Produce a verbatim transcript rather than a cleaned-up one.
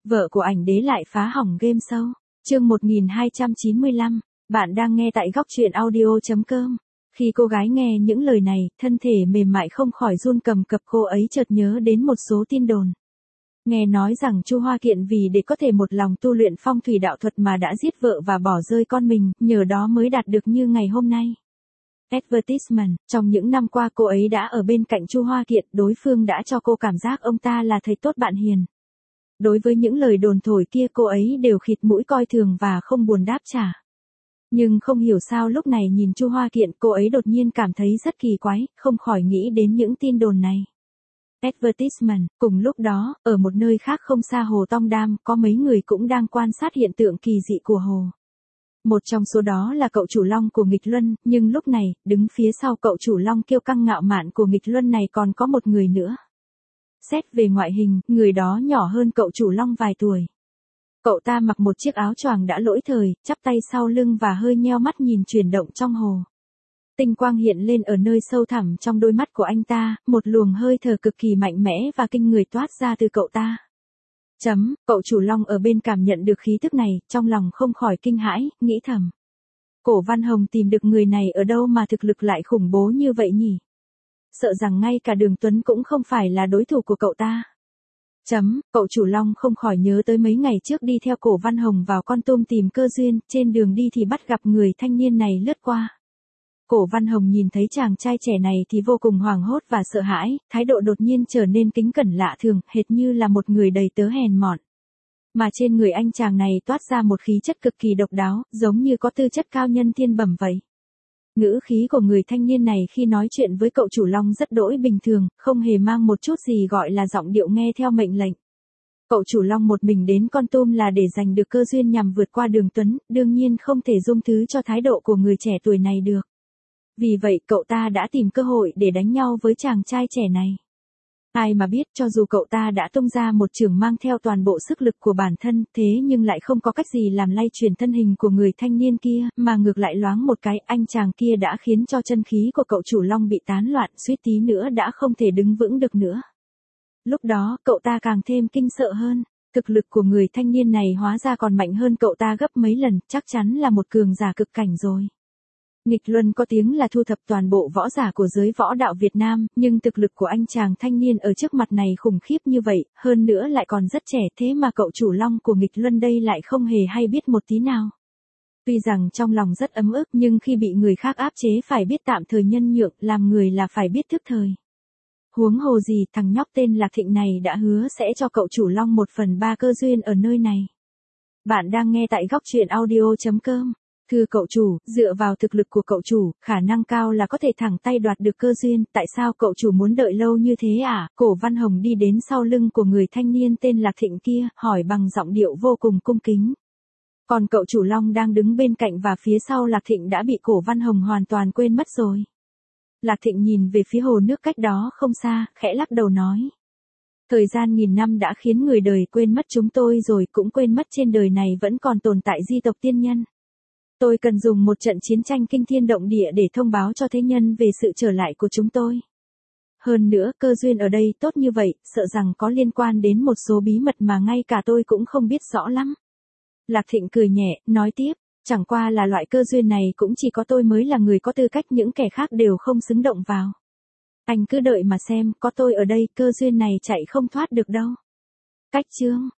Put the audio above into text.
Vợ của ảnh đế lại phá hỏng game show. Chương một nghìn hai trăm chín mươi lăm, bạn đang nghe tại góc truyện audio chấm com. Khi cô gái nghe những lời này, thân thể mềm mại không khỏi run cầm cập, cô ấy chợt nhớ đến một số tin đồn. Nghe nói rằng Chu Hoa Kiện vì để có thể một lòng tu luyện phong thủy đạo thuật mà đã giết vợ và bỏ rơi con mình, nhờ đó mới đạt được như ngày hôm nay. Advertisement, trong những năm qua cô ấy đã ở bên cạnh Chu Hoa Kiện, đối phương đã cho cô cảm giác ông ta là thầy tốt bạn hiền. Đối với những lời đồn thổi kia cô ấy đều khịt mũi coi thường và không buồn đáp trả. Nhưng không hiểu sao lúc này nhìn Chu Hoa Kiện cô ấy đột nhiên cảm thấy rất kỳ quái, không khỏi nghĩ đến những tin đồn này. Advertisement, cùng lúc đó, ở một nơi khác không xa Hồ Tong Đam, có mấy người cũng đang quan sát hiện tượng kỳ dị của hồ. Một trong số đó là cậu chủ Long của Nghịch Luân, nhưng lúc này, đứng phía sau cậu chủ Long kiêu căng ngạo mạn của Nghịch Luân này còn có một người nữa. Xét về ngoại hình, người đó nhỏ hơn cậu chủ Long vài tuổi. Cậu ta mặc một chiếc áo choàng đã lỗi thời, chắp tay sau lưng và hơi nheo mắt nhìn chuyển động trong hồ. Tinh quang hiện lên ở nơi sâu thẳm trong đôi mắt của anh ta, một luồng hơi thở cực kỳ mạnh mẽ và kinh người toát ra từ cậu ta. Chấm, cậu chủ Long ở bên cảm nhận được khí tức này, trong lòng không khỏi kinh hãi, nghĩ thầm. Cổ Văn Hồng tìm được người này ở đâu mà thực lực lại khủng bố như vậy nhỉ? Sợ rằng ngay cả Đường Tuấn cũng không phải là đối thủ của cậu ta. Chấm, cậu chủ Long không khỏi nhớ tới mấy ngày trước đi theo Cổ Văn Hồng vào Kon Tum tìm cơ duyên, trên đường đi thì bắt gặp người thanh niên này lướt qua. Cổ Văn Hồng nhìn thấy chàng trai trẻ này thì vô cùng hoảng hốt và sợ hãi, thái độ đột nhiên trở nên kính cẩn lạ thường, hệt như là một người đầy tớ hèn mọn. Mà trên người anh chàng này toát ra một khí chất cực kỳ độc đáo, giống như có tư chất cao nhân thiên bẩm vậy. Ngữ khí của người thanh niên này khi nói chuyện với cậu chủ Long rất đỗi bình thường, không hề mang một chút gì gọi là giọng điệu nghe theo mệnh lệnh. Cậu chủ Long một mình đến Kon Tum là để giành được cơ duyên nhằm vượt qua Đường Tuấn, đương nhiên không thể dung thứ cho thái độ của người trẻ tuổi này được. Vì vậy cậu ta đã tìm cơ hội để đánh nhau với chàng trai trẻ này. Ai mà biết cho dù cậu ta đã tung ra một chưởng mang theo toàn bộ sức lực của bản thân, thế nhưng lại không có cách gì làm lay chuyển thân hình của người thanh niên kia, mà ngược lại loáng một cái, anh chàng kia đã khiến cho chân khí của cậu chủ Long bị tán loạn, suýt tí nữa đã không thể đứng vững được nữa. Lúc đó, cậu ta càng thêm kinh sợ hơn, thực lực của người thanh niên này hóa ra còn mạnh hơn cậu ta gấp mấy lần, chắc chắn là một cường giả cực cảnh rồi. Nghịch Luân có tiếng là thu thập toàn bộ võ giả của giới võ đạo Việt Nam, nhưng thực lực của anh chàng thanh niên ở trước mặt này khủng khiếp như vậy, hơn nữa lại còn rất trẻ, thế mà cậu chủ Long của Nghịch Luân đây lại không hề hay biết một tí nào. Tuy rằng trong lòng rất ấm ức nhưng khi bị người khác áp chế phải biết tạm thời nhân nhượng, làm người là phải biết thức thời. Huống hồ gì thằng nhóc tên Lạc Thịnh này đã hứa sẽ cho cậu chủ Long một phần ba cơ duyên ở nơi này. Bạn đang nghe tại góc truyện audio chấm com. Thưa cậu chủ, dựa vào thực lực của cậu chủ, khả năng cao là có thể thẳng tay đoạt được cơ duyên, tại sao cậu chủ muốn đợi lâu như thế à? Cổ Văn Hồng đi đến sau lưng của người thanh niên tên Lạc Thịnh kia, hỏi bằng giọng điệu vô cùng cung kính. Còn cậu chủ Long đang đứng bên cạnh và phía sau Lạc Thịnh đã bị Cổ Văn Hồng hoàn toàn quên mất rồi. Lạc Thịnh nhìn về phía hồ nước cách đó không xa, khẽ lắc đầu nói. Thời gian nghìn năm đã khiến người đời quên mất chúng tôi rồi, cũng quên mất trên đời này vẫn còn tồn tại di tộc tiên nhân. Tôi cần dùng một trận chiến tranh kinh thiên động địa để thông báo cho thế nhân về sự trở lại của chúng tôi. Hơn nữa, cơ duyên ở đây tốt như vậy, sợ rằng có liên quan đến một số bí mật mà ngay cả tôi cũng không biết rõ lắm. Lạc Thịnh cười nhẹ, nói tiếp, chẳng qua là loại cơ duyên này cũng chỉ có tôi mới là người có tư cách, những kẻ khác đều không xứng động vào. Anh cứ đợi mà xem, có tôi ở đây, cơ duyên này chạy không thoát được đâu. Cách chương